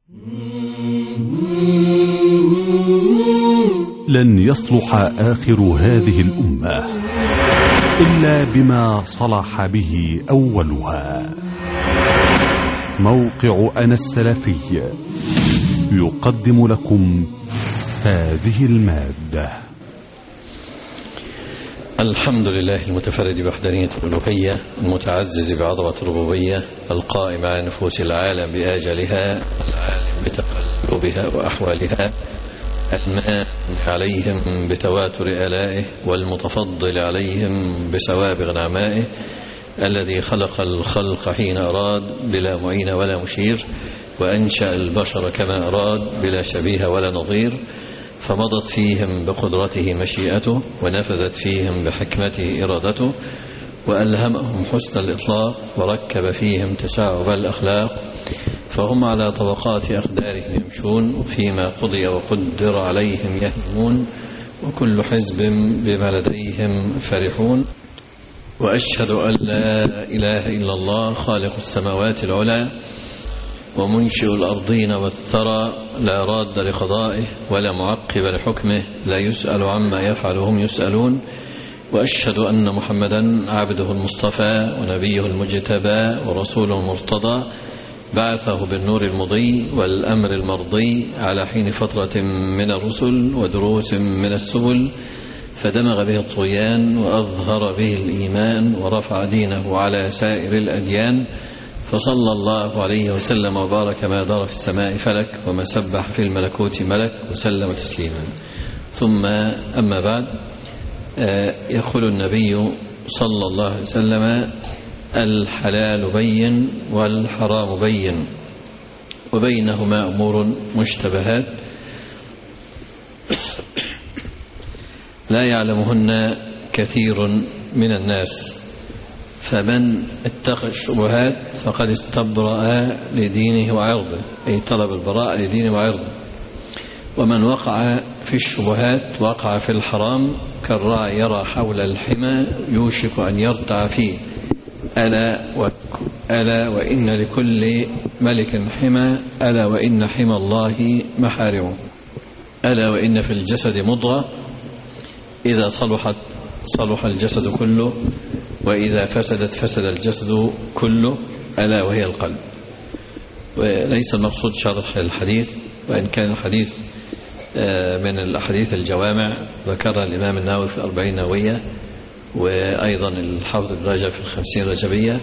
لن يصلح آخر هذه الأمة إلا بما صلح به أولها. موقع أنا السلفي يقدم لكم هذه المادة. الحمد لله المتفرد بوحدانية الألوهية، المتعزز بعظمة الربوبية، القائم على نفوس العالم بآجالها، العالم بتقلبها وأحوالها، المانع عليهم بتواتر آلائه، والمتفضل عليهم بسوابغ نعمائه، الذي خلق الخلق حين أراد بلا معين ولا مشير، وأنشأ البشر كما أراد بلا شبيه ولا نظير، فمضت فيهم بقدرته مشيئته، ونفذت فيهم بحكمته إرادته، وألهمهم حسن الإطلاق، وركب فيهم تشعب الأخلاق، فهم على طبقات أقدارهم يمشون، فيما قضي وقدر عليهم يهمون، وكل حزب بما لديهم فرحون. وأشهد أن لا إله إلا الله خالق السماوات العلى ومنشئ الأرضين والثرى، لا راد لقضائه ولا معقب لحكمه، لا يسأل عما يفعل هم يسألون. وأشهد أن محمدا عبده المصطفى ونبيه المجتبى ورسوله المرتضى، بعثه بالنور المضي والأمر المرضي على حين فترة من الرسل ودروس من السبل، فدمغ به الطغيان وأظهر به الإيمان، ورفع دينه على سائر الأديان، فصلى الله عليه وسلم وبارك ما دار في السماء فلك وما سبح في الملكوت ملك، وسلم تسليما. ثم أما بعد، يقول النبي صلى الله عليه وسلم: الحلال بين والحرام بين، وبينهما أمور مشتبهات لا يعلمهن كثير من الناس، فمن اتقى الشبهات فقد استبرأ لدينه وعرضه، أي طلب البراءة لدينه وعرضه. ومن وقع في الشبهات وقع في الحرام، كالراعي يرى حول الحمى يوشك أن يرتع فيه. ألا وإن لكل ملك حمى، ألا وإن حمى الله محارمه. ألا وإن في الجسد مضغة، إذا صلحت صلح الجسد كله، وإذا فسدت فسد الجسد كله، ألا وهي القلب. وليس المقصود شرح الحديث، وإن كان الحديث من الأحاديث الجوامع ذكرها الإمام النووي في 40 نووية، وأيضا الحافظ ابن رجب في 50 رجبية،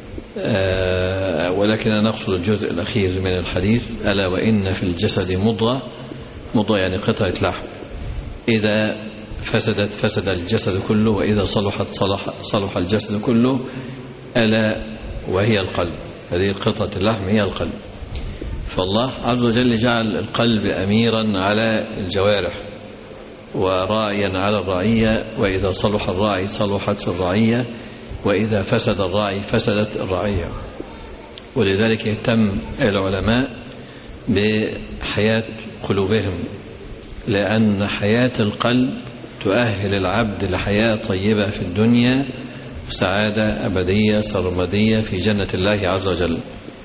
ولكن نقصد الجزء الأخير من الحديث: ألا وإن في الجسد مضغة يعني قطعة لحم، إذا فسدت فسد الجسد كله، وإذا صلحت صلح الجسد كله، ألا وهي القلب. هذه قطعة اللحم هي القلب. فالله عز وجل جعل القلب أميرا على الجوارح وراعيا على الرعية، وإذا صلح الراعي صلحت الرعية، وإذا فسد الراعي فسدت الرعية. ولذلك يهتم العلماء بحياة قلوبهم، لأن حياة القلب تؤهل العبد لحياة طيبة في الدنيا، سعادة أبدية سرمدية في جنة الله عز وجل.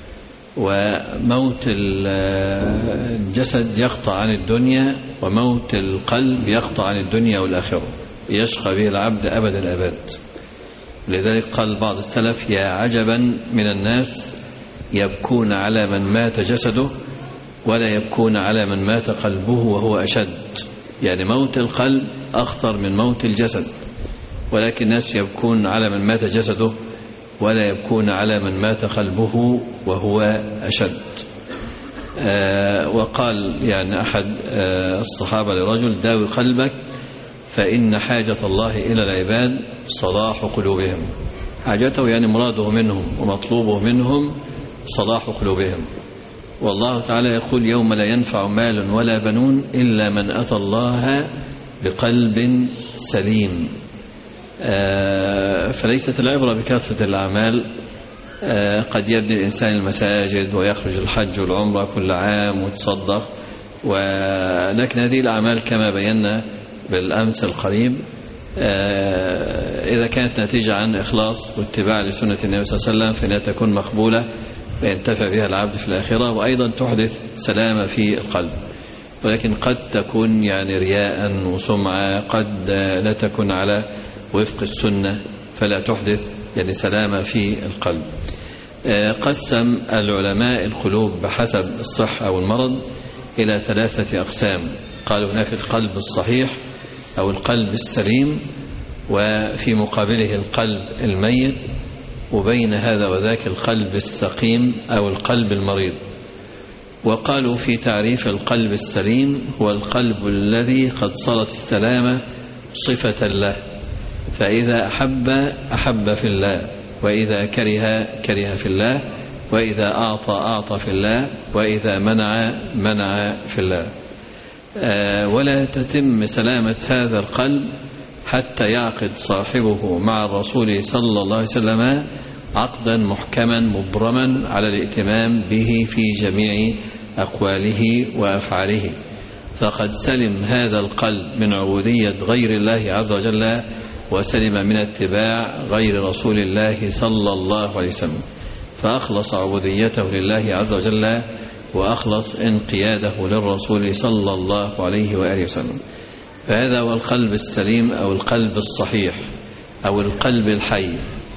وموت الجسد يقطع عن الدنيا، وموت القلب يقطع عن الدنيا والآخرة، يشقى به العبد أبد الأبد. لذلك قال بعض السلف: يا عجبا من الناس يبكون على من مات جسده، ولا يبكون على من مات قلبه وهو أشد. يعني موت القلب أخطر من موت الجسد، ولكن الناس يبكون على من مات جسده، ولا يبكون على من مات قلبه وهو أشد. وقال يعني أحد الصحابة لرجل: داوي قلبك، فإن حاجة الله إلى العباد صلاح قلوبهم. حاجته يعني مراده منهم ومطلوبه منهم صلاح قلوبهم. والله تعالى يقول: يوم لا ينفع مال ولا بنون إلا من أتى الله بقلب سليم. فليست العبرة بكثرة الأعمال. قد يبني الإنسان المساجد ويخرج الحج والعمرة كل عام ويتصدق، ولكن هذه الأعمال كما بينا بالأمس القريب إذا كانت نتيجة عن إخلاص واتباع لسنة النبي صلى الله عليه وسلم فإنها تكون مقبولة، وينتفع بها العبد في الآخرة، وأيضا تحدث سلامة في القلب، ولكن قد تكون يعني رياء وسمعة، قد لا تكون على وفق السنة فلا تحدث يعني سلامة في القلب. قسم العلماء القلوب بحسب الصحة أو المرض إلى 3 أقسام. قالوا هناك القلب الصحيح أو القلب السليم، وفي مقابله القلب الميت، وبين هذا وذاك القلب السقيم أو القلب المريض. وقالوا في تعريف القلب السليم هو القلب الذي قد صارت السلامة صفة له، فإذا أحب في الله، وإذا كره في الله، وإذا أعطى في الله، وإذا منع في الله. ولا تتم سلامة هذا القلب حتى يعقد صاحبه مع الرسول صلى الله عليه وسلم عقدا محكما مبرما على الائتمام به في جميع أقواله وأفعاله، فقد سلم هذا القلب من عبودية غير الله عز وجل، وسلم من اتباع غير رسول الله صلى الله عليه وسلم، فأخلص عبوديته لله عز وجل، وأخلص انقياده للرسول صلى الله عليه وآله وسلم. فهذا هو القلب السليم أو القلب الصحيح أو القلب الحي.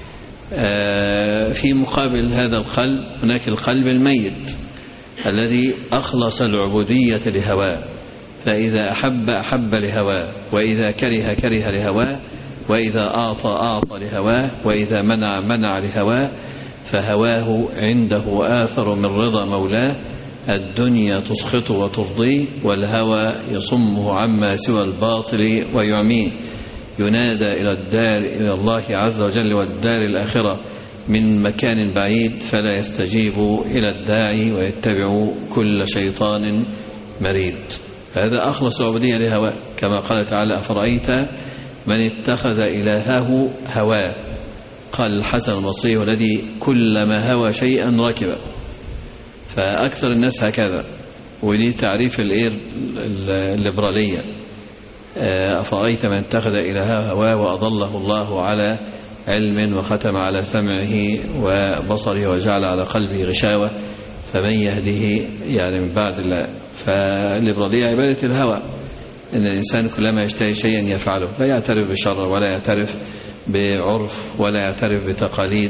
في مقابل هذا القلب هناك القلب الميت الذي أخلص العبودية لهواه، فإذا أحب لهواه، وإذا كره لهواه، وإذا أعطى لهواه، وإذا منع لهواه، فهواه عنده آثر من رضا مولاه، الدنيا تسخطه وترضيه، والهوى يصمه عما سوى الباطل ويعميه، ينادى إلى الله عز وجل والدار الآخرة من مكان بعيد، فلا يستجيب إلى الداعي ويتبع كل شيطان مريد. فهذا أخلص عبودية لهواه، كما قال تعالى: أفرأيت من اتخذ إلهه هواه. قال الحسن البصري: والذي كلما هوى شيئا ركبه. فأكثر الناس هكذا، ودي تعريف الليبرالية. أفرأيت من اتخذ إلهه هواه وأضله الله على علم وختم على سمعه وبصره وجعل على قلبه غشاوة فمن يهده يعني من بعد الله. فالليبرالية عبادة الهوى، إن الإنسان كلما يشتهي شيئا يفعله، لا يعترف بشر ولا يعترف بعرف ولا يعترف بتقاليد.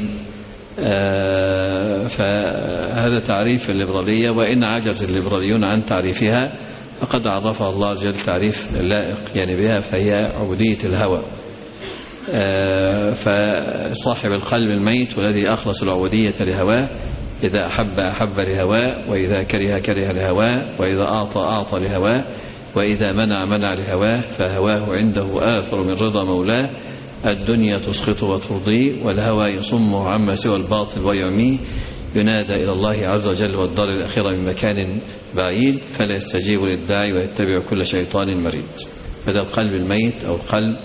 فهذا تعريف الليبرالية، وإن عجز الليبراليون عن تعريفها فقد عرفها الله عز وجل تعريف لائق يعني بها، فهي عبودية الهوى. فصاحب القلب الميت والذي أخلص العبودية لهواه، إذا أحب لهواه، وإذا كره لهواه، وإذا أعطى لهواه، وإذا منع لهواه، فهواه عنده آثر من رضا مولاه، الدنيا تسخطه وترضيه، والهوى يصمه عما سوى الباطل ويعميه، ينادى إلى الله عز وجل والدار الآخرة من مكان بعيد، فلا يستجيب للداعي ويتبع كل شيطان مريد. هذا القلب الميت أو القلب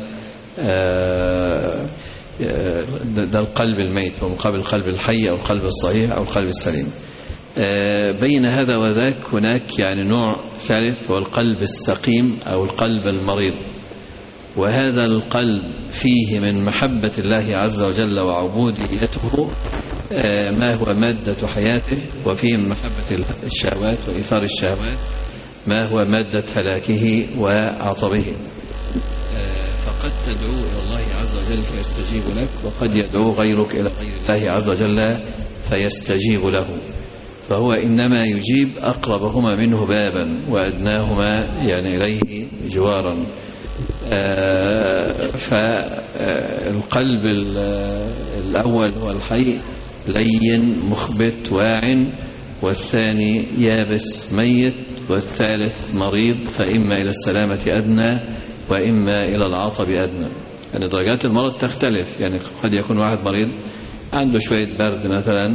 ده القلب الميت، ومقابل القلب الحي أو القلب الصحيح أو القلب السليم. بين هذا وذاك هناك يعني نوع ثالث، هو القلب السقيم أو القلب المريض. وهذا القلب فيه من محبة الله عز وجل وعبوديته ما هو مادة حياته، وفيه من محبة الشهوات وإثار الشهوات ما هو مادة هلاكه وعطبه. فقد تدعو إلى الله عز وجل فيستجيب لك، وقد يدعو غيرك إلى غير الله عز وجل فيستجيب له. فهو إنما يجيب أقربهما منه بابا وأدناهما يعني إليه جوارا. فالقلب الأول هو الحي لين مخبت واع، والثاني يابس ميت، والثالث مريض، فإما إلى السلامة أدنى وإما إلى العطب أدنى. يعني درجات المرض تختلف، يعني قد يكون واحد مريض عنده شوية برد مثلا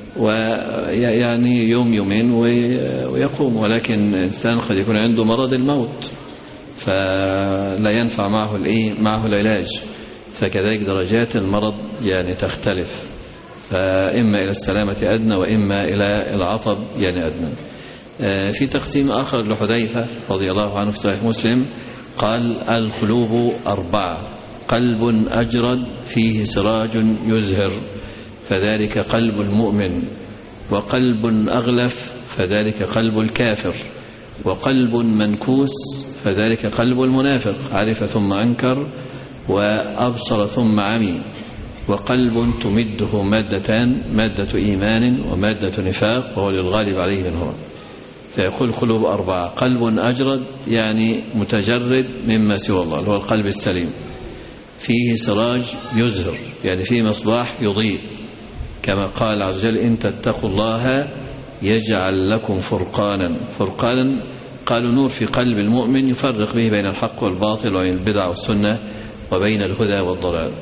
ويعني يوم يومين ويقوم، ولكن إنسان قد يكون عنده مرض الموت فلا ينفع معه العلاج. فكذلك درجات المرض يعني تختلف، فإما إلى السلامة أدنى وإما إلى العطب يعني أدنى. في تقسيم آخر لحذيفة رضي الله عنه في صحيح مسلم قال: القلوب 4: قلب أجرد فيه سراج يزهر، فذلك قلب المؤمن، وقلب أغلف فذلك قلب الكافر، وقلب منكوس فذلك قلب المنافق، عرف ثم أنكر وأبصر ثم عمي. وقلب تمده مادتان، مادة إيمان ومادة نفاق، وهو للغالب عليه منهما. فيقول قلوب أربعة: قلب أجرد يعني متجرد مما سوى الله، هو القلب السليم، فيه سراج يزهر يعني فيه مصباح يضيء، كما قال عز وجل: إن تتقوا الله يجعل لكم فرقانا. فرقانا قالوا نور في قلب المؤمن يفرق به بين الحق والباطل وبين البدع والسنة وبين الهدى والضلال.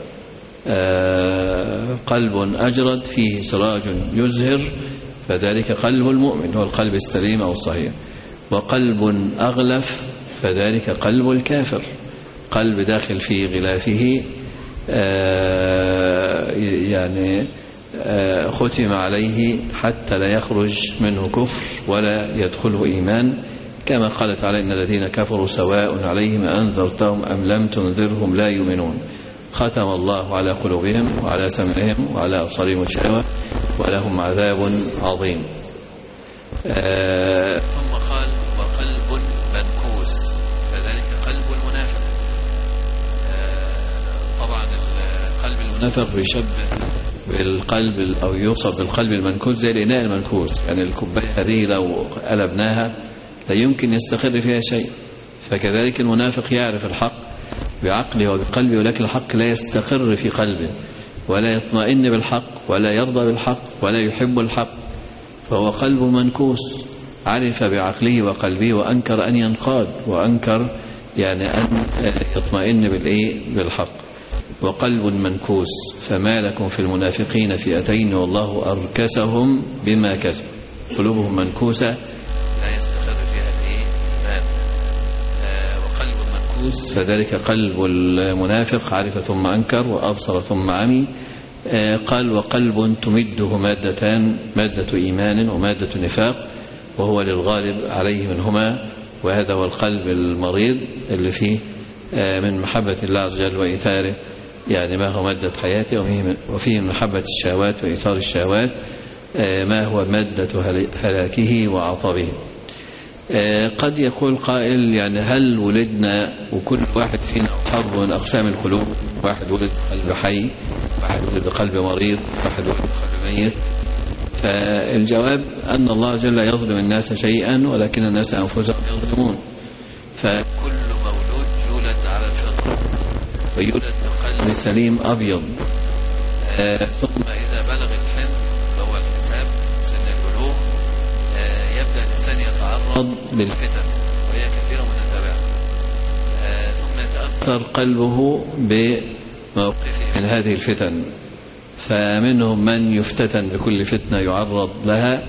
قلب أجرد فيه سراج يزهر فذلك قلب المؤمن، هو القلب السليم أو الصحيح. وقلب أغلف فذلك قلب الكافر، قلب داخل في غلافه يعني ختم عليه حتى لا يخرج منه كفر ولا يدخله إيمان، كما قال تعالى: إن الذين كفروا سواء عليهم أنذرتهم أم لم تنذرهم لا يؤمنون، ختم الله على قلوبهم وعلى سمعهم وعلى أبصارهم غشاوة ولهم عذاب عظيم. ثم قال: وقلب منكوس فذلك قلب المنافق. طبعا القلب المنافق بيشبه بالقلب أو يوصف بالقلب المنكوس زي الإناء المنكوس، يعني الكوباية هذه لو قلبناها لا يمكن يستقر فيها شيء. فكذلك المنافق يعرف الحق بعقله وبقلبه، ولكن الحق لا يستقر في قلبه ولا يطمئن بالحق ولا يرضى بالحق ولا يحب الحق، فهو قلب منكوس، عرف بعقله وقلبه وأنكر أن ينقاد وأنكر يعني أن يطمئن بالحق. وقلب منكوس فما لكم في المنافقين فئتين والله أركسهم بما كسب، قلوبهم منكوسة لا يستقر فيها الإيمان. وقلب منكوس فذلك قلب المنافق، عرف ثم أنكر وأبصر ثم عمي. قال: وقلب تمده مادتان، مادة إيمان ومادة نفاق، وهو للغالب عليه منهما، وهذا هو القلب المريض اللي فيه من محبة الله عز وجل وإيثاره يعني ما هو مادة حياته، وفيه من محبة الشهوات وإيثار الشهوات ما هو مادة هلاكه وعطبه. قد يقول قائل: يعني هل ولدنا وكل واحد فينا حظ من أقسام القلوب؟ واحد ولد بقلب حي، واحد ولد بقلب مريض، واحد ولد بقلب ميت. فالجواب أن الله جل يظلم الناس شيئا ولكن الناس أنفسهم يظلمون. فكل مولود يولد على الفطرة ويولد بقلب سليم أبيض، ثم إذا بلغ الحلم وهو الحساب سن البلوغ يبدأ الإنسان يتعرض للفتن وهي كثيرة متتابعة، ثم يتأثر قلبه بموقفه من هذه الفتن، فمنهم من يفتتن بكل فتنة يعرض لها،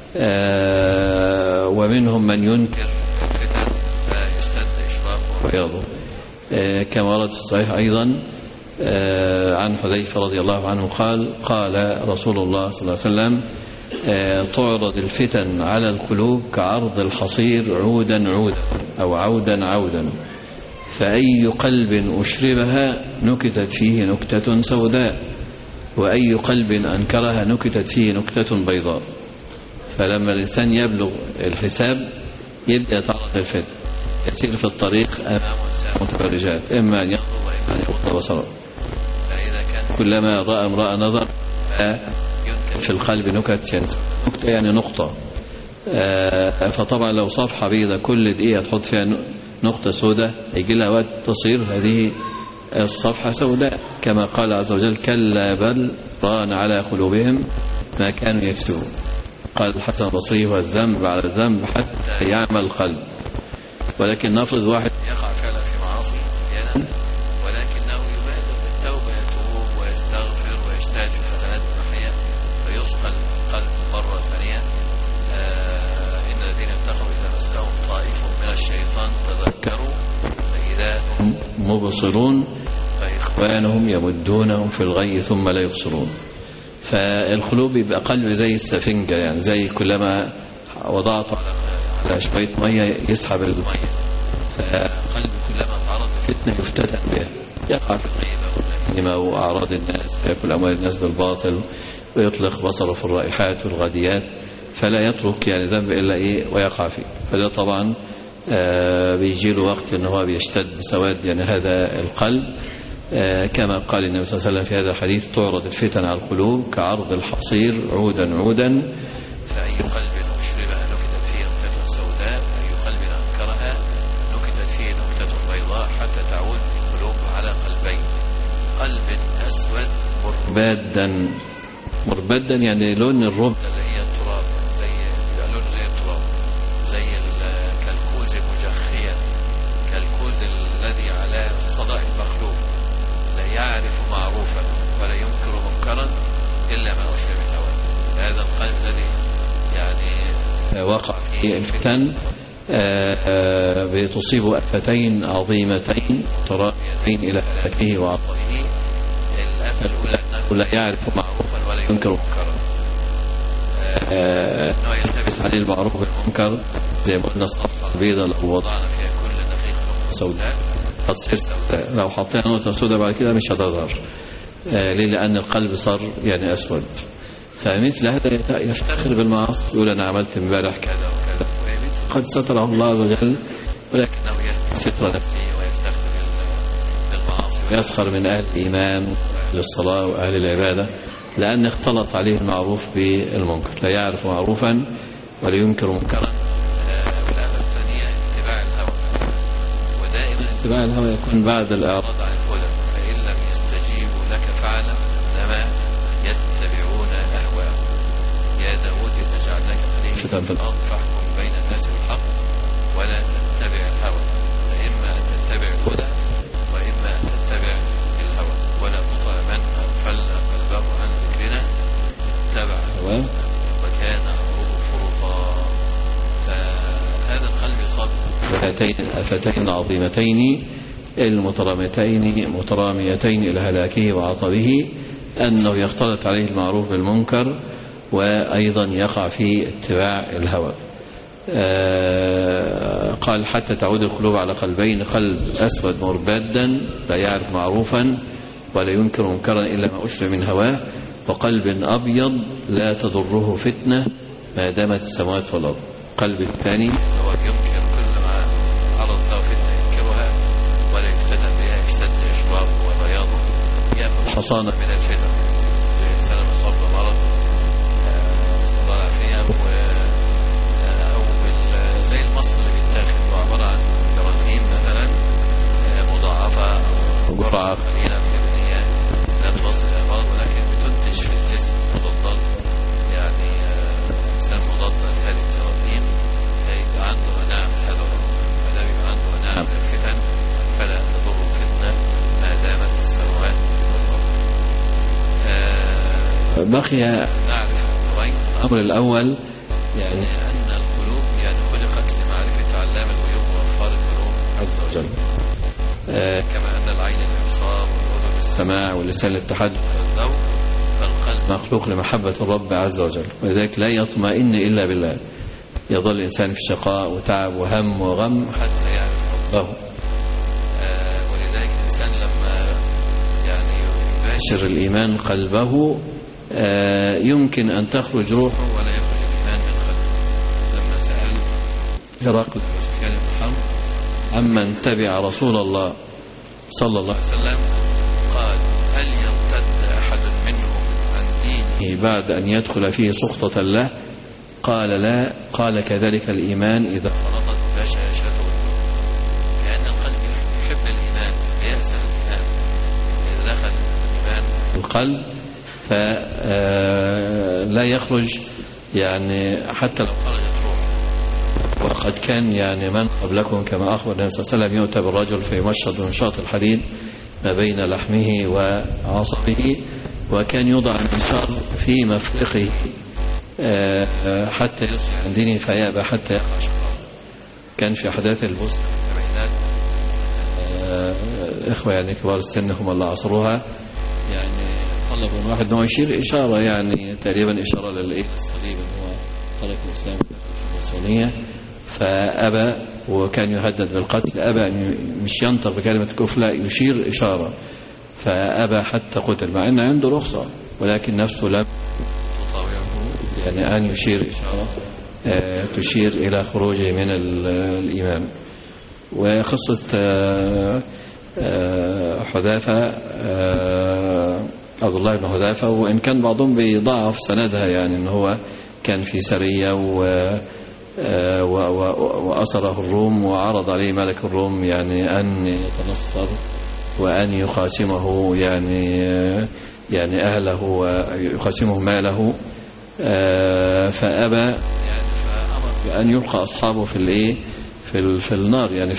ومنهم من ينكر الفتن فيشتد إشراقه وبياضه، كما ورد في الصحيح أيضا عن حذيفة رضي الله عنه قال رسول الله صلى الله عليه وسلم: تعرض الفتن على القلوب كعرض الحصير عودا عودا أو عودا عودا، فأي قلب أشربها نكتت فيه نكتة سوداء، وأي قلب أنكرها نكتت فيه نكتة بيضاء. فلما الإنسان يبلغ الحساب يبدأ يتعرض للفتن، يسير في الطريق أمامه نساء متبرجات، إما أن ينظر وإما أن يغض بصره، فإذا كان كلما رأى امرأة نظر ينكت في القلب نكت نكتة يعني نقطة. فطبعا لو صفحة بيضة كل دقيقة تحط فيها نقطة سوداء يجي لها وقت تصير هذه الصفحة سوداء، كما قال عز وجل: كلا بل ران على قلوبهم ما كانوا يكسبون. قال الحسن البصري: والذنب على الذنب حتى يعمل القلب. ولكن نفرض واحد يقع فعلا في معاصي ولكنه يبادر بالتوبة، يتوب ويستغفر ويجتهد في الحسنات المحية فيصقل القلب مرة ثانية. إن الذين اتقوا إذا مسهم طائف من الشيطان تذكروا فإذا هم مبصرون فإخوانهم يمدونهم في الغي ثم لا يبصرون. فالقلوب يبقى قلب زي السفنجة، يعني زي كلما وضعته على شوية مية يسحب المية، فقلب كلما تعرض لفتنة يفتتن بها، يقع في الغيبة والنميمة وأعراض الناس، يأكل أموال الناس بالباطل ويطلق بصره في الرائحات والغاديات، فلا يترك يعني ذنب إلا ويقع فيه. فده طبعا بيجي له وقت ان هو بيشتد بسواد يعني هذا القلب، كما قال النبي صلى الله عليه وسلم في هذا الحديث: تعرض الفتن على القلوب كعرض الحصير عودا عودا، فأي قلب أشربها نكتت فيه نكتة سوداء، أي قلب أنكرها نكتت فيه نكتة بيضاء، حتى تعود القلوب على قلبين: قلب أسود مربدا يعني لون الربد اللي هي التراب، لون زي التراب، زي كالكوز مجخيا، كالكوز الذي على الصدأ المخلوق، لا يعرف معروفا ولا ينكر منكرا إلا ما أشرب الهوى. هذا القلب الذي يعني وقع في الفتن بتصيب أفتين عظيمتين مترابيتين إلى هلاكه وعطائه. الآفة الأولى أنه لا يعرف معروفا ولا ينكر منكرا، أنه يلتبس عليه المعروف بالمنكر، زي ما قلنا الصفحة البيضاء لو وضعنا فيها كل دقيقة نقطة سوداء قد تصير سوداء، لو حطينا نقطة سوداء بعد كده مش هتظهر. ليه؟ لأن القلب صار يعني أسود. فمثل هذا يفتخر بالمعاصي، يقول أنا عملت امبارح كذا وكذا، قد ستره الله عز وجل، ولكنه ستر نفسه ويفتخر بالمعاصي ويسخر من أهل الإيمان وأهل الصلاة وأهل العبادة، لأن اختلط عليه المعروف بالمنكر، لا يعرف معروفا ولا ينكر منكرا. والآفة الثانية اتباع الهوى، ودائما اتباع الهوى يكون بعد الإعراض عن الهدى، فإن لم يستجيبوا لك فاعلم أنما يتبعون أهواءهم. يا داود إن جعلناك خليفة في الأرض فاحكم بين الناس بالحق ولا تتبع الهوى، فإما أن تتبع الهدى وإما أن تتبع الهوى، ولا تطع من أغفلنا قلبه عن ذكرنا اتبع هواه وكان أمره فرطا. فهذا القلب يصاب بهاتين الآفتين العظيمتين المتراميتين إلى هلاكه وعطبه، أنه يختلط عليه المعروف بالمنكر، وأيضا يقع في اتباع الهوى. قال: حتى تعود القلوب على قلبين: قلب أسود مربدا لا يعرف معروفا ولا ينكر منكرا إلا ما أشرب من هواه، وقلب أبيض لا تضره فتنة ما دامت السماوات والأرض. قلب الثاني هو ينكر كل ما عرض له فتنة ينكرها ولا يفتتن بها، يشتد إشرابه وبياضه، يأخذ حصانة من الفتن، زي إنسان مصاب بمرض صداع فيها، أو زي المصل اللي بيتاخد وعبارة عن جراثيم مثلا مضاعفة أو جرعة قليلة من البنية، لا توصل إلى المرض ولكن بتنتج في الجسم مضادات، يعني إنسان مضاد لهذه الجراثيم، فيبقى عنده مناعة من هذا الأمر، فلا يبقى عنده مناعة من الفتن فلا تضر الفتنة ما دامت السماوات والأرض. بقي نعرف أمرين. الأمر الأول يعني أن القلوب يعني خلقت لمعرفة علام الغيوب وأفكار القلوب عز وجل، كما أن العين الإبصار والأذن السماع واللسان التحدث والذوق، فالقلب مخلوق لمحبة الرب عز وجل، ولذلك لا يطمئن إلا بالله. يظل الإنسان في شقاء وتعب وهم وغم حتى يعرف ربه. ولذلك الإنسان لما يعني يباشر الإيمان قلبه يمكن أن تخرج روحه ولا يخرج الإيمان من قلبه. لما سأل هرقل وسفيان بن حرب عمن تبع رسول الله صلى الله عليه وسلم، قال: هل يرتد أحد منهم عن دينه بعد أن يدخل فيه سخطة الله؟ قال: لا. قال: كذلك الإيمان إذا فرطت بشاشته. كأن القلب يحب الإيمان، يأسر الإيمان، إذا دخل الإيمان القلب فلا يخرج يعني حتى لو خرجت روح. وقد كان يعني من قبلكم كما أخبر النبي صلى الله عليه وسلم يؤتى بالرجل فيمشط بمشاط الحديد ما بين لحمه وعصبه، وكان يوضع المنشار في مفرقه حتى يصل عن دينه فيأبى حتى يقع شقاء. كان في أحداث البوسنة في السبعينات الإخوة يعني كبار السن هم اللي عصروها، يعني طلب من واحد أنه يشير إشارة، يعني تقريبا إشارة للصليب أنه هو طريق الإسلام في الوصولية، فأبى وكان يهدد بالقتل. أبى أن مش ينطق بكلمة كفر، لا يشير إشارة، فأبى حتى قتل، مع أن عنده رخصة ولكن نفسه لم تطاوعه، يعني أن يشير إشارة تشير إلى خروجه من الإيمان. وقصة حذافة عبد الله بن حذافة، وإن كان بعضهم بيضعف سندها، يعني إن هو كان في سرية وأسره الروم، وعرض عليه ملك الروم يعني أن يتنصر وأن يقاسمه يعني أهله ويقاسمه ماله، فأبى، يعني فأمر بأن يلقى أصحابه في النار، يعني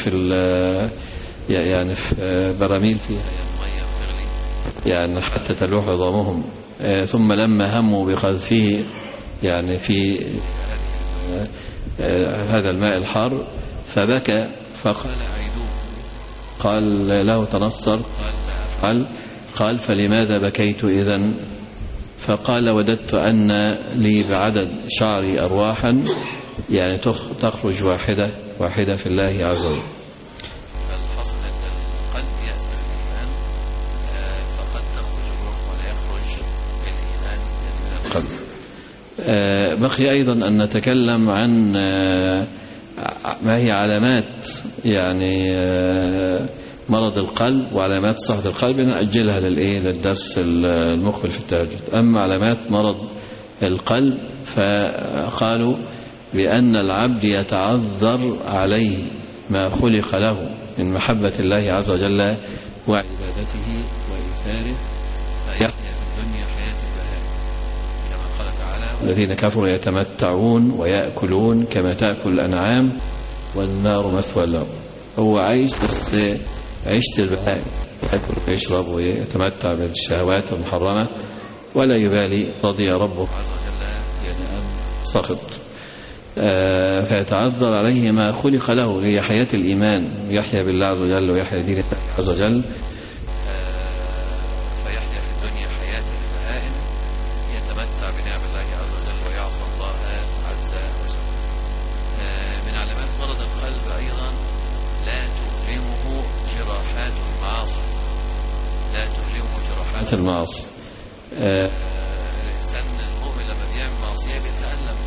في براميل فيها مية بتغلي يعني حتى تلوح عظامهم. ثم لما هموا بقذفه يعني في هذا الماء الحار فبكى، فقال عيدوه، قال له تنصر، قال لا أفعل، قال فلماذا بكيت إذن؟ فقال وددت أن لي بعدد شعري أرواحا يعني تخرج واحدة في الله عز وجل. فالحصل أن القلب يأسى بالإيمان، فقد تخرج الروح ولا يخرج الإيمان من القلب. بقي أيضا أن نتكلم عن ما هي علامات يعني مرض القلب وعلامات صحة القلب، نأجلها للدرس المقبل في التهجد. أما علامات مرض القلب فقالوا بأن العبد يتعذر عليه ما خلق له من محبة الله عز وجل وعبادته وإيثاره، فيحيا في الدنيا حياة البهائم كما قال تعالى الذين كفروا يتمتعون ويأكلون كما تأكل الأنعام والنار مثوى لهم. هو عايش بس عيشة البهائم، يأكل ويشرب ويتمتع بالشهوات المحرمة ولا يبالي، رضي ربه عز وجل ينام سخط. فيتعذر عليه ما خلق له، هي حياة الإيمان، يحيا بالله عز وجل ويحيا دين الله عز وجل، فيحيا في الدنيا حياة البهائم يتمتع بنعم الله عز وجل ويعصى الله عز وجل. من علامات مرض القلب أيضا لا تؤلمه جراحات المعاصي، لا تؤلمه جراحات المعاصي. الإنسان المؤمن لما بيعمل معصية بيتألم،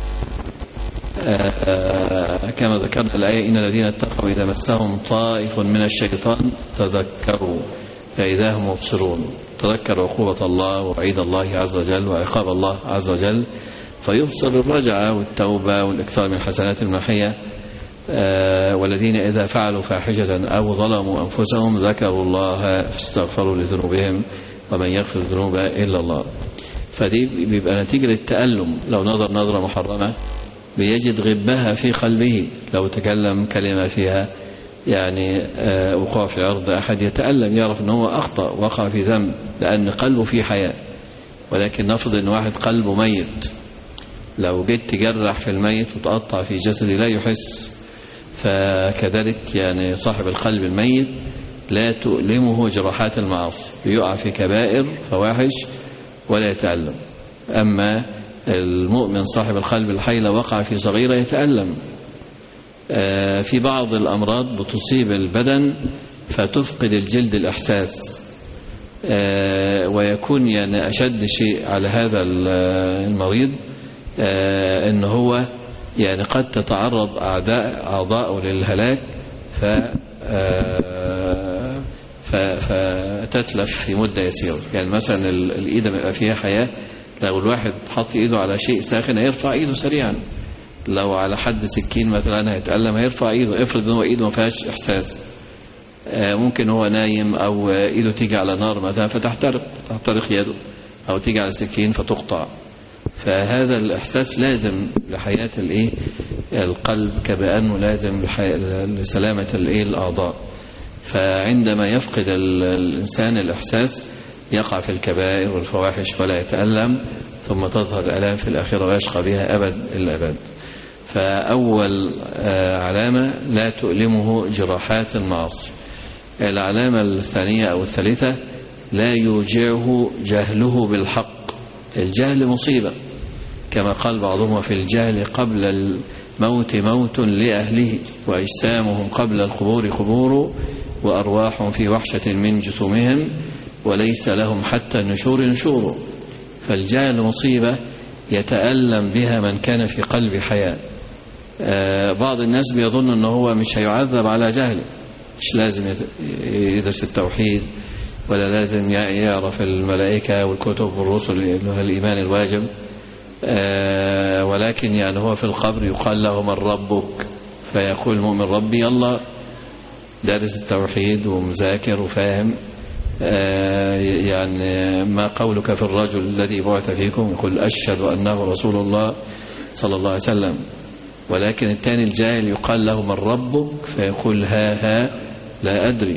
كما ذكرنا الآية إن الذين اتقوا إذا مسهم طائف من الشيطان تذكروا فإذا هم مبصرون. تذكر عقوبة الله ووعيد الله عز وجل وعقاب الله عز وجل، فيبصر الرجعة والتوبة والإكثار من الحسنات المحية. والذين إذا فعلوا فاحشة أو ظلموا أنفسهم ذكروا الله فاستغفروا لذنوبهم ومن يغفر الذنوب إلا الله. فدي بيبقى نتيجة للتألم، لو نظر نظرة محرمة بيجد غبها في قلبه، لو تكلم كلمة فيها يعني وقع في عرض أحد يتألم، يعرف أنه أخطأ وقع في ذنب لأن قلبه فيه حياة. ولكن نفرض أن واحد قلبه ميت، لو جيت تجرح في الميت وتقطع في جسده لا يحس، فكذلك يعني صاحب القلب الميت لا تؤلمه جراحات المعاصي، بيقع في كبائر فواحش ولا يتألم. أما المؤمن صاحب القلب الحي لو وقع في صغيرة يتألم. في بعض الأمراض بتصيب البدن فتفقد الجلد الإحساس، ويكون يعني أشد شيء على هذا المريض إن هو يعني قد تتعرض أعضاءه للهلاك فتتلف في مدة يسيرة. يعني مثلا الإيد بيبقى فيها حياة، لو الواحد حط إيده على شيء ساخن هيرفع إيده سريعا، لو على حد سكين مثلا هيتألم هيرفع إيده. افرض إنه إيده ما فيهاش إحساس، ممكن هو نايم أو إيده تيجي على نار مثلا فتحترق يده، أو تيجي على سكين فتقطع. فهذا الإحساس لازم لحياة القلب كبأنه لازم لسلامة الأعضاء. فعندما يفقد الإنسان الإحساس يقع في الكبائر والفواحش ولا يتألم، ثم تظهر الآلام في الآخرة ويشقى بها أبد الأبد. فأول علامة لا تؤلمه جراحات المعاصي. العلامة الثانية أو الثالثة لا يوجعه جهله بالحق. الجهل مصيبة، كما قال بعضهم في الجهل قبل الموت موت لأهله، وأجسامهم قبل القبور قبور، وأرواحهم في وحشة من جسومهم، وليس لهم حتى النشور نشور. فالجهل مصيبة يتألم بها من كان في قلب حياة. بعض الناس بيظن أنه هو مش هيعذب على جهله، مش لازم يدرس التوحيد ولا لازم يعرف الملائكة والكتب والرسل اللي هو الإيمان الواجب، ولكن يعني هو في القبر يقال له من ربك، فيقول المؤمن ربي الله، دارس التوحيد ومذاكر وفاهم. يعني ما قولك في الرجل الذي بعث فيكم؟ يقول أشهد أنه رسول الله صلى الله عليه وسلم. ولكن الثاني الجاهل يقال له من ربك، فيقول ها لا أدري.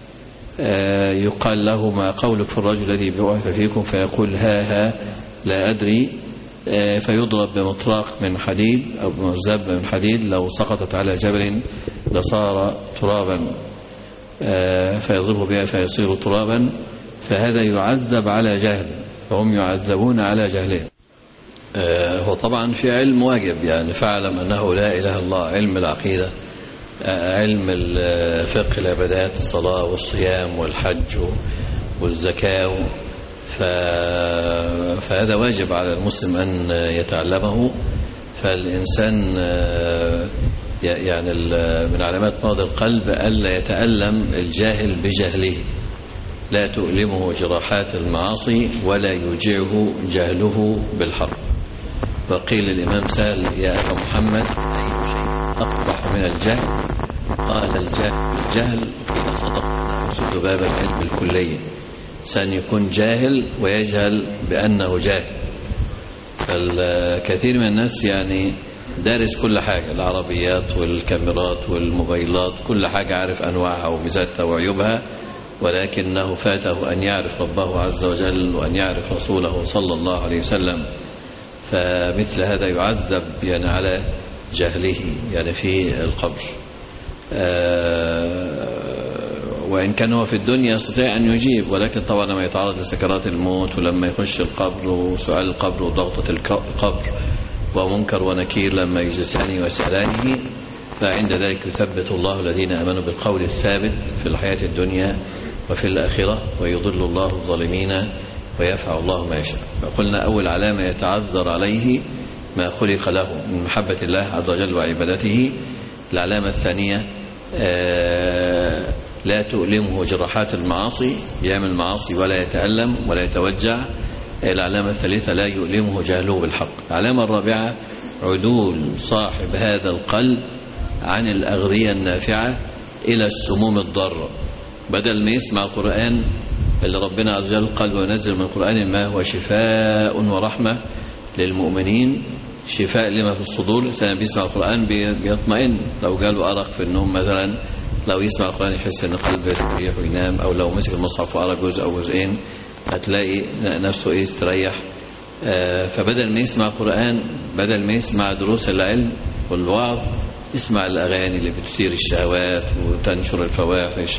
يقال له ما قولك في الرجل الذي بعث فيكم؟ فيقول ها لا أدري. فيضرب بمطراق من حديد أو بمرزبة من حديد، لو سقطت على جبل لصار ترابا، فيضربه بها فيصير ترابا. فهذا يعذب على جهل، فهم يعذبون على جهلهم. هو طبعا في علم واجب، يعني فاعلم أنه لا إله إلا الله، علم العقيدة، علم الفقه، العبادات، الصلاة والصيام والحج والزكاة، فهذا واجب على المسلم أن يتعلمه. فالإنسان يعني من علامات مرض القلب ألا يتألم الجاهل بجهله، لا تؤلمه جراحات المعاصي ولا يوجعه جهله بالحق. وقيل الإمام سأل يا أبا محمد أي شيء أقبح من الجهل؟ قال الجهل قيل صدق أنه يسد باب العلم الكلي، سأن يكون جاهل ويجهل بأنه جاهل. فالكثير من الناس يعني دارس كل حاجة، العربيات والكاميرات والموبايلات، كل حاجة عارف أنواعها وميزاتها وعيوبها، ولكنه فاته أن يعرف ربه عز وجل وأن يعرف رسوله صلى الله عليه وسلم. فمثل هذا يعذب يعني على جهله يعني في القبر. وإن كان هو في الدنيا يستطيع أن يجيب، ولكن طبعا لما يتعرض لسكرات الموت ولما يخش القبر وسؤال القبر وضغطة القبر ومنكر ونكير لما يجلسان ويسألانه، فعند ذلك يثبت الله الذين آمنوا بالقول الثابت في الحياة الدنيا وفي الآخرة، ويضل الله الظالمين ويفعل الله ما يشاء. فقلنا أول علامة يتعذر عليه ما خلق له من محبة الله عز وجل وعبادته. العلامة الثانية لا تؤلمه جراحات المعاصي، يعمل معاصي ولا يتألم ولا يتوجع. العلامة الثالثة لا يؤلمه جهله بالحق. العلامة الرابعة عدول صاحب هذا القلب عن الأغذية النافعة إلى السموم الضارة. بدل ما يسمع القرآن اللي ربنا عز وجل قال وينزل من القرآن ما هو شفاء ورحمة للمؤمنين، شفاء لما في الصدور. الإنسان بيسمع القرآن بيطمئن، لو جاله أرق في النوم مثلا، لو يسمع القرآن يحس أن قلبه يستريح وينام، أو لو مسك المصحف وقرأ جزء أو جزئين هتلاقي نفسه يستريح. فبدل ما يسمع القرآن، بدل ما يسمع دروس العلم والوعظ، يسمع الأغاني اللي بتثير الشهوات وتنشر الفواحش.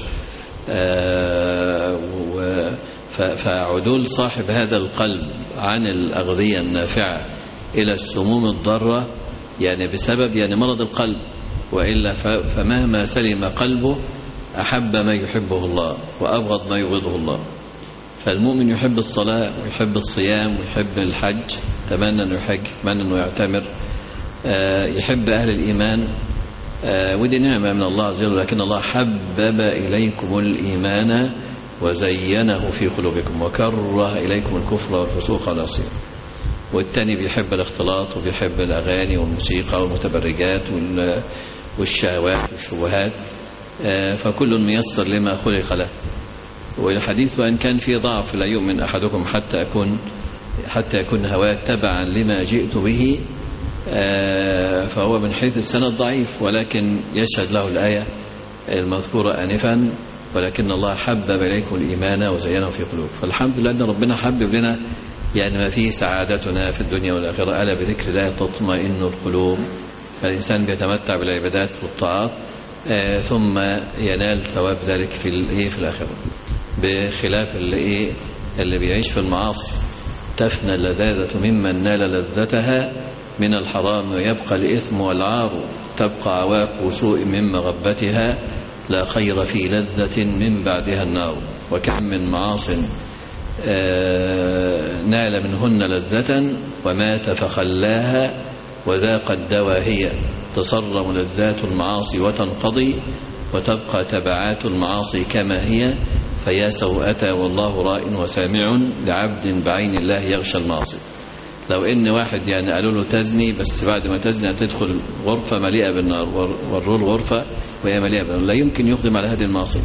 فعدول صاحب هذا القلب عن الأغذية النافعة إلى السموم الضارة يعني بسبب يعني مرض القلب، وإلا فمهما سلم قلبه أحب ما يحبه الله وأبغض ما يبغضه الله. فالمؤمن يحب الصلاة ويحب الصيام ويحب الحج، تمنى أنه يحج، تمنى أنه يعتمر، يحب أهل الإيمان، ودي نعمة من الله عز وجل. لكن الله حبب إليكم الإيمان وزينه في قلوبكم وكره إليكم الكفر والفسوق والعصيان. والتاني بيحب الاختلاط وبيحب الأغاني والموسيقى والمتبرجات والشهوات والشبهات. فكل ميسر لما خلق له. والحديث وإن كان فيه ضعف لا يؤمن أحدكم حتى يكون هواه تبعا لما جئت به، فهو من حيث السند ضعيف، ولكن يشهد له الآية المذكورة آنفا ولكن الله حبب إليكم الإيمان وزينه في قلوب. فالحمد لله أن ربنا حبب لنا يعني ما فيه سعادتنا في الدنيا والآخرة. ألا بذكر الله تطمئن القلوب. فالإنسان بيتمتع بالعبادات والطاعات ثم ينال ثواب ذلك في الآخرة، بخلاف اللي بيعيش في المعاصي. تفنى اللذاذة ممن نال لذتها من الحرام ويبقى الإثم والعار، تبقى عواقب سوء من مغبتها، لا خير في لذة من بعدها النار. وكم من معاص نال منهن لذة ومات فخلاها وذاق الدواء هي تصرم لذات المعاصي وتنقضي وتبقى تبعات المعاصي كما هي فيا سوءة والله راء وسامع لعبد بعين الله يغشى المعاصي. لو ان واحد يعني قالوا له تزني، بس بعد ما تزني هتدخل غرفة مليئة بالنار، وروا له غرفة وهي مليئة بالنار، لا يمكن يقدم على هذه المعصية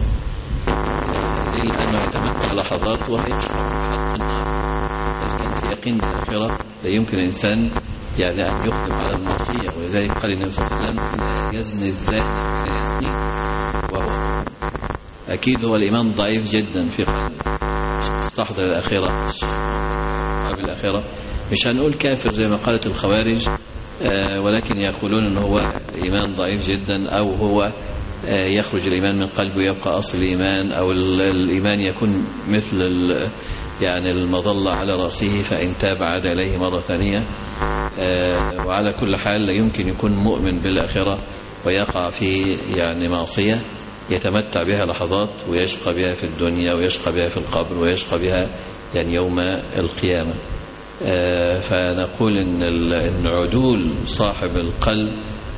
لأنه يتمتع لحظات وهيشرب حق النار. إذا كان في يقين بالآخرة لا يمكن الإنسان يعني أن يقدم على المعصية. ولذلك قال النبي صلى الله عليه وسلم لا يزني الزاني ولا يزني وهو أكيد هو الإيمان ضعيف جدا في قلبه، مش مستحضر الآخرة، مش قابل الآخرة. مش هنقول كافر زي ما قالت الخوارج، ولكن يقولون أنه هو إيمان ضعيف جدا، أو هو يخرج الإيمان من قلبه يبقى أصل الإيمان، أو الإيمان يكون مثل يعني المظلة على رأسه فإن تاب عاد إليه مرة ثانية. وعلى كل حال لا يمكن يكون مؤمن بالآخرة ويقع في يعني معصية يتمتع بها لحظات ويشقى بها في الدنيا ويشقى بها في القبر ويشقى بها يعني يوم القيامة. فنقول إن عدول صاحب القلب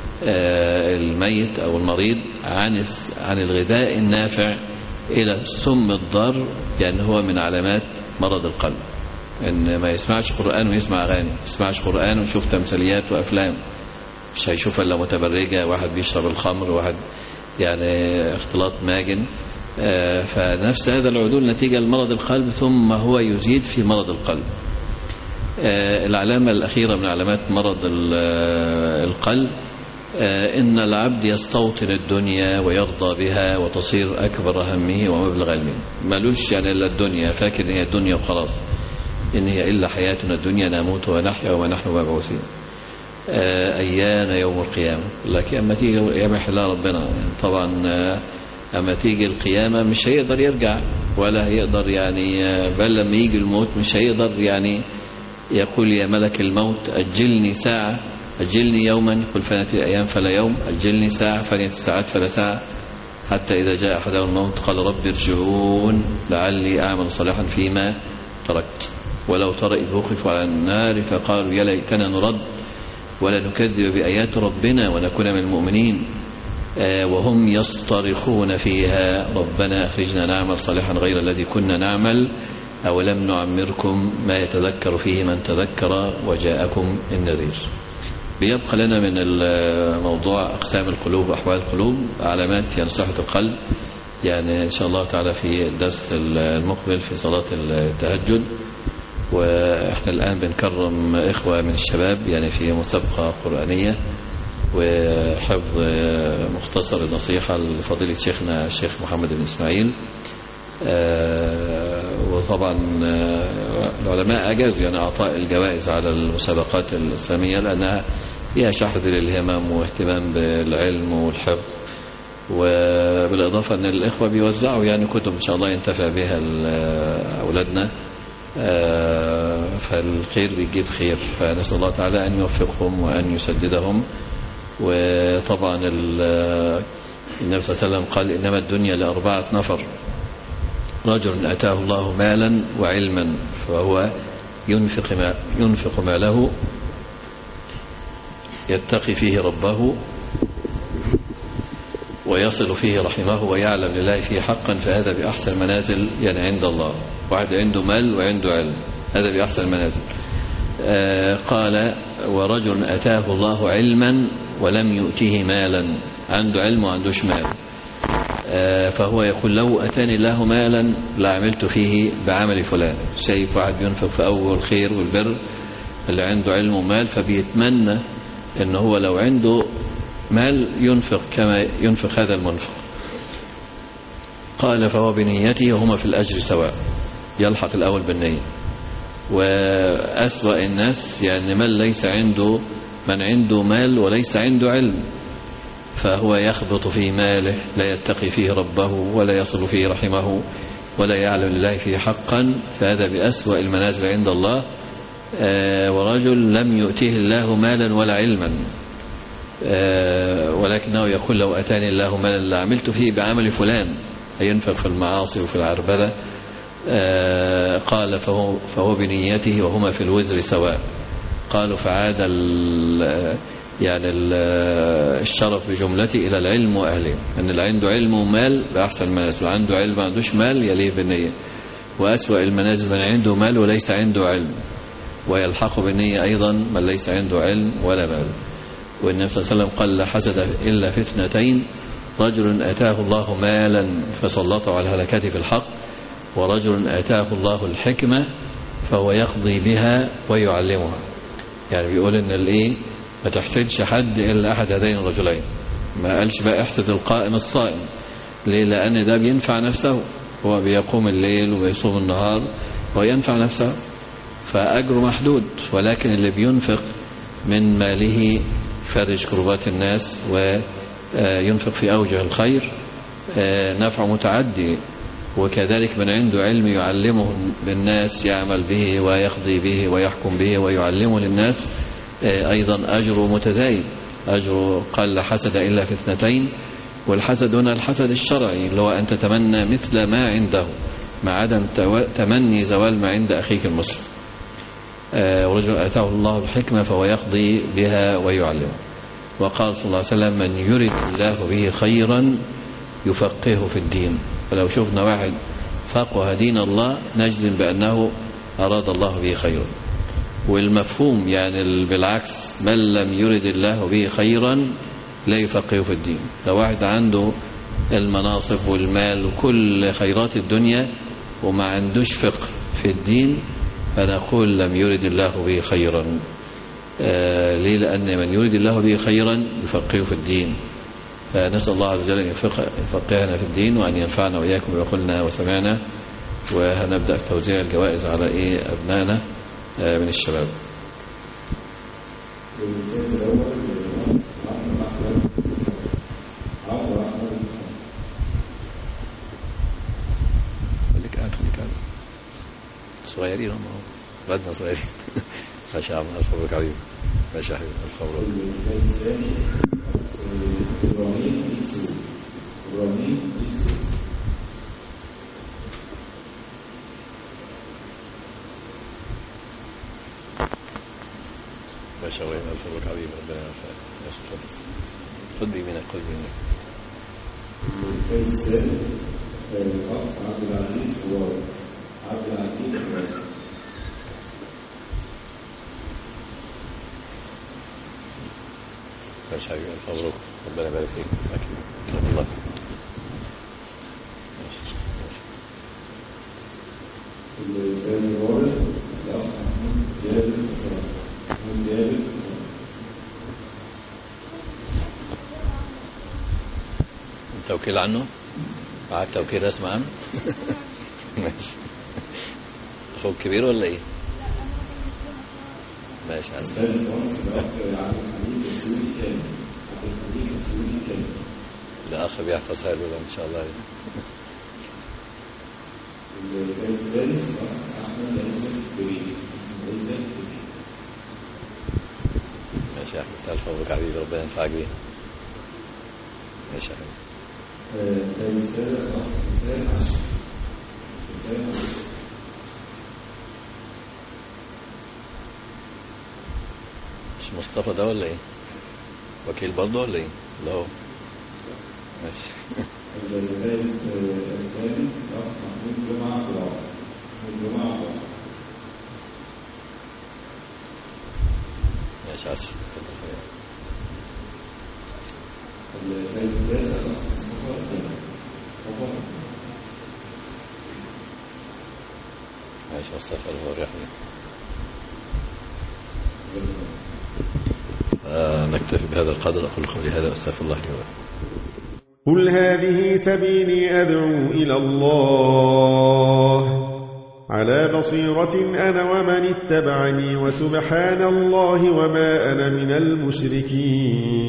الميت أو المريض عن الغذاء النافع إلى السم الضار، يعني هو من علامات مرض القلب. إن ما يسمعش قرآن ويسمع أغاني، يسمعش قرآن ويشوف تمثيليات وأفلام، مش هيشوف إلا متبرجة، واحد بيشرب الخمر، واحد يعني اختلاط ماجن. فنفس هذا العدول نتيجة لمرض القلب، ثم هو يزيد في مرض القلب. العلامة الأخيرة من علامات مرض القلب إن العبد يستوطن الدنيا ويرضى بها وتصير أكبر همه ومبلغ علمه. مالوش يعني إلا الدنيا، فاكر إن هي الدنيا وخلاص، إن هي إلا حياتنا الدنيا نموت ونحيا وما نحن مبعوثين. أيان يوم القيامة، لكن أما تيجي يوم يحلها ربنا يعني طبعا. أما تيجي القيامة مش هيقدر يرجع ولا هيقدر يعني، بل لما يجي الموت مش هيقدر يعني يقول يا ملك الموت أجلني ساعة، أجلني يوما، يقول فنت الأيام فلا يوم، أجلني ساعة فنت الساعات فلا ساعة، حتى إذا جاء أحدهم الموت قال رب ارجعون لعلي أعمل صالحا فيما تركت. ولو ترى إذ وقفوا على النار فقالوا يا ليتنا نرد ولا نكذب بآيات ربنا ونكون من المؤمنين وهم يصطرخون فيها ربنا أخرجنا نعمل صالحا غير الذي كنا نعمل أولم نعمركم ما يتذكر فيه من تذكر وجاءكم النذير. بيبقى لنا من الموضوع أقسام القلوب وأحوال القلوب، علامات يعني صحة القلب، يعني إن شاء الله تعالى في الدرس المقبل في صلاة التهجد. وإحنا الآن بنكرم إخوة من الشباب يعني في مسابقة قرآنية وحفظ مختصر النصيحة لفضيلة شيخنا الشيخ محمد بن إسماعيل. وطبعا العلماء أجازوا يعني أعطاء الجوائز على المسابقات الإسلامية لأنها فيها شحذ للهمم واهتمام بالعلم والحفظ، وبالإضافة أن الإخوة بيوزعوا يعني كتب إن شاء الله ينتفع بها أولادنا، فالخير بيجيب خير، فنسأل الله تعالى أن يوفقهم وأن يسددهم. وطبعا النبي صلى الله عليه وسلم قال إنما الدنيا لأربعة نفر: رجل أتاه الله مالا وعلما فهو ينفق ماله يتقي فيه ربه ويصل فيه رحمه ويعلم لله فيه حقا فهذا بأحسن منازل يعني عند الله. واحد عنده مال وعنده علم، هذا بأحسن منازل. قال ورجل أتاه الله علما ولم يؤته مالا، عنده علم وعندوش مال، فهو يقول لو أتاني الله مالا لعملت فيه بعمل فلان. شايف واحد ينفق في أول الخير والبر اللي عنده علم ومال، فبيتمنى إنه هو لو عنده مال ينفق كما ينفق هذا المنفق. قال فهو بنيته وهما في الأجر سواء، يلحق الأول بالنية. وأسوأ الناس يعني من عنده مال وليس عنده علم، فهو يخبط في ماله لا يتقي فيه ربه ولا يصل فيه رحمه ولا يعلم لله فيه حقا، فهذا بأسوأ المنازل عند الله. ورجل لم يؤتيه الله مالا ولا علما، ولكنه يقول لو أتاني الله مالا لعملت فيه بعمل فلان، ينفق في المعاصي وفي العربدة قال فهو بنيته وهما في الوزر سواء. قالوا فعاد يعني الشرف بجملته إلى العلم وأهله، أن اللي عنده علم ومال بأحسن المنازل، وعنده علم ما عندوش مال يليه بالنية، وأسوأ المنازل من عنده مال وليس عنده علم، ويلحق بالنية أيضا من ليس عنده علم ولا مال. والنبي صلى الله عليه وسلم قال لا حسد إلا في اثنتين: رجل آتاه الله مالا فسلطه على الهلكات في الحق، ورجل آتاه الله الحكمة فهو يقضي بها ويعلمها. يعني بيقول إن ما تحسدش حد إلا أحد هذين الرجلين. ما قالش بقى احسد القائم الصائم، ليه؟ لأن ده بينفع نفسه، هو بيقوم الليل وبيصوم النهار وينفع نفسه فأجره محدود. ولكن اللي بينفق من ماله يفرج كربات الناس وينفق في أوجه الخير نفع متعدي. وكذلك من عنده علم يعلمه للناس، يعمل به ويقضي به ويحكم به ويعلمه للناس، أيضا أجره متزايد. أجره قال لا حسد إلا في اثنتين. والحسد هنا الحسد الشرعي اللي هو أن تتمنى مثل ما عنده مع عدم تمني زوال ما عند أخيك المسلم. ورجل آتاه الله الحكمة فهو يقضي بها ويعلمه. وقال صلى الله عليه وسلم: من يرد الله به خيرا يفقهه في الدين. فلو شفنا واحد فقه دين الله نجزم بأنه أراد الله به خيرا. والمفهوم يعني بالعكس: من لم يرد الله به خيرا لا يفقهه في الدين. لو واحد عنده المناصب والمال وكل خيرات الدنيا وما عندوش فقه في الدين فنقول لم يرد الله به خيرا. ليه؟ لأن من يرد الله به خيرا يفقهه في الدين. فنسأل الله عز وجل أن يفقهنا في الدين وأن ينفعنا وإياكم بقولنا وسمعنا. وهنبدأ في توزيع الجوائز على أبنائنا من الشباب. صغيرين هم غدنا صغيرين. ما شاء الله. ألف مبروك حبيبي. ما شاء الله. ألف مبروك. ما شاء الله. ألف مبروك حبيبي. ربنا يوفقك. خذ بيمينك. خذ بيمينك. الأخ عبد العزيز هو عبد العزيز ماشي حبيبي. ألف مبروك. ربنا يبارك فيك. أكرم الله. الفاز الأول الأخ محمود جابر. التوكيل عنه؟ معك توكيل رسم عنه؟ ماشي. أخوك كبير ولا إيه؟ ماشي عسل. الفاز الأخ عبد الحليم السوري كامل. ده أخ بيحفظها له إن شاء الله. الفاز الثالث الأخ أحمد عزت بريد. ماشي يا أحمد. ألف مبروك حبيبي. ربنا ينفعك بيه. ماشي يا حبيبي. الفاز الثالث الأخ حسام عشر. مش مصطفى ده ولا ايه؟ وكيل برضه ولا ايه؟ لا هو ماشي. الفاز الثاني الأخ محمود جمعة. ماشي عسل. الفاز التاسع الأخ مصطفى. ماشي مصطفى. الله يرحمه. نكتفي بهذا القدر. أقول قولي هذا وأستغفر الله لي ولكم. قل هذه سبيلي أدعو إلى الله على بصيرة أنا ومن اتبعني وسبحان الله وما أنا من المشركين.